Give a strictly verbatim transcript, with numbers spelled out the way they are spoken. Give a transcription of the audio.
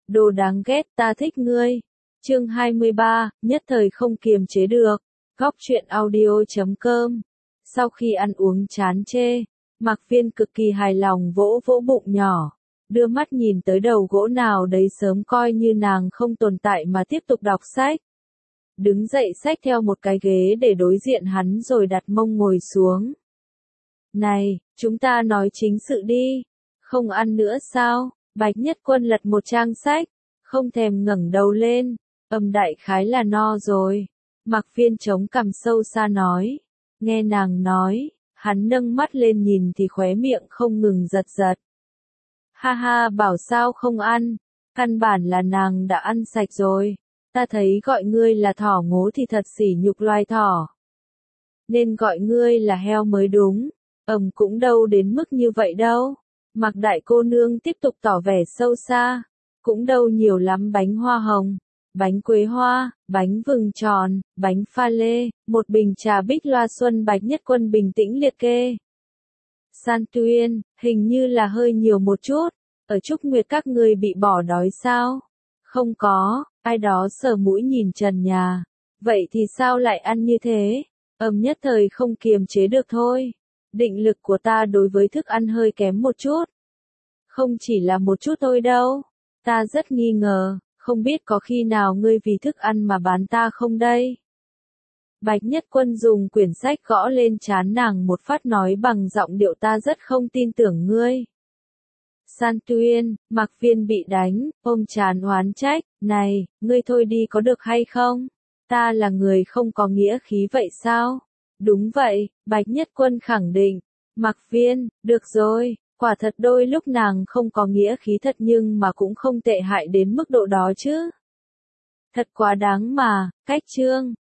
Đồ đáng ghét, ta thích ngươi. Chương hai mươi ba, nhất thời không kiềm chế được. Góc truyện audio chấm com. Sau khi ăn uống chán chê, Mạc Viên cực kỳ hài lòng vỗ vỗ bụng nhỏ, đưa mắt nhìn tới đầu gỗ nào đấy sớm coi như nàng không tồn tại mà tiếp tục đọc sách. Đứng dậy xách theo một cái ghế để đối diện hắn rồi đặt mông ngồi xuống. Này, chúng ta nói chính sự đi. Không ăn nữa sao? Bạch Nhất Quân lật một trang sách, không thèm ngẩng đầu lên. Âm đại khái là no rồi. Mạc Viên chống cằm sâu xa nói. Nghe nàng nói, hắn nâng mắt lên nhìn thì khóe miệng không ngừng giật giật. Ha ha, bảo sao không ăn, căn bản là nàng đã ăn sạch rồi. Ta thấy gọi ngươi là thỏ ngố thì thật sỉ nhục loài thỏ. Nên gọi ngươi là heo mới đúng. Ầm cũng đâu đến mức như vậy đâu. Mạc đại cô nương tiếp tục tỏ vẻ sâu xa. Cũng đâu nhiều lắm bánh hoa hồng, bánh quế hoa, bánh vừng tròn, bánh pha lê, một bình trà bích loa xuân. Bạch Nhất Quân bình tĩnh liệt kê. San Tuyên, hình như là hơi nhiều một chút. Ở Trúc Nguyệt các ngươi bị bỏ đói sao? Không có, ai đó sờ mũi nhìn trần nhà. Vậy thì sao lại ăn như thế? Ầm nhất thời không kiềm chế được thôi. Định lực của ta đối với thức ăn hơi kém một chút. Không chỉ là một chút thôi đâu. Ta rất nghi ngờ, không biết có khi nào ngươi vì thức ăn mà bán ta không đây? Bạch Nhất Quân dùng quyển sách gõ lên trán nàng một phát nói bằng giọng điệu ta rất không tin tưởng ngươi. San Tuyên, Mạc Viên bị đánh, ôm trán oán trách, này, ngươi thôi đi có được hay không? Ta là người không có nghĩa khí vậy sao? Đúng vậy, Bạch Nhất Quân khẳng định. Mạc Viên, được rồi, quả thật đôi lúc nàng không có nghĩa khí thật nhưng mà cũng không tệ hại đến mức độ đó chứ. Thật quá đáng mà, cách chương.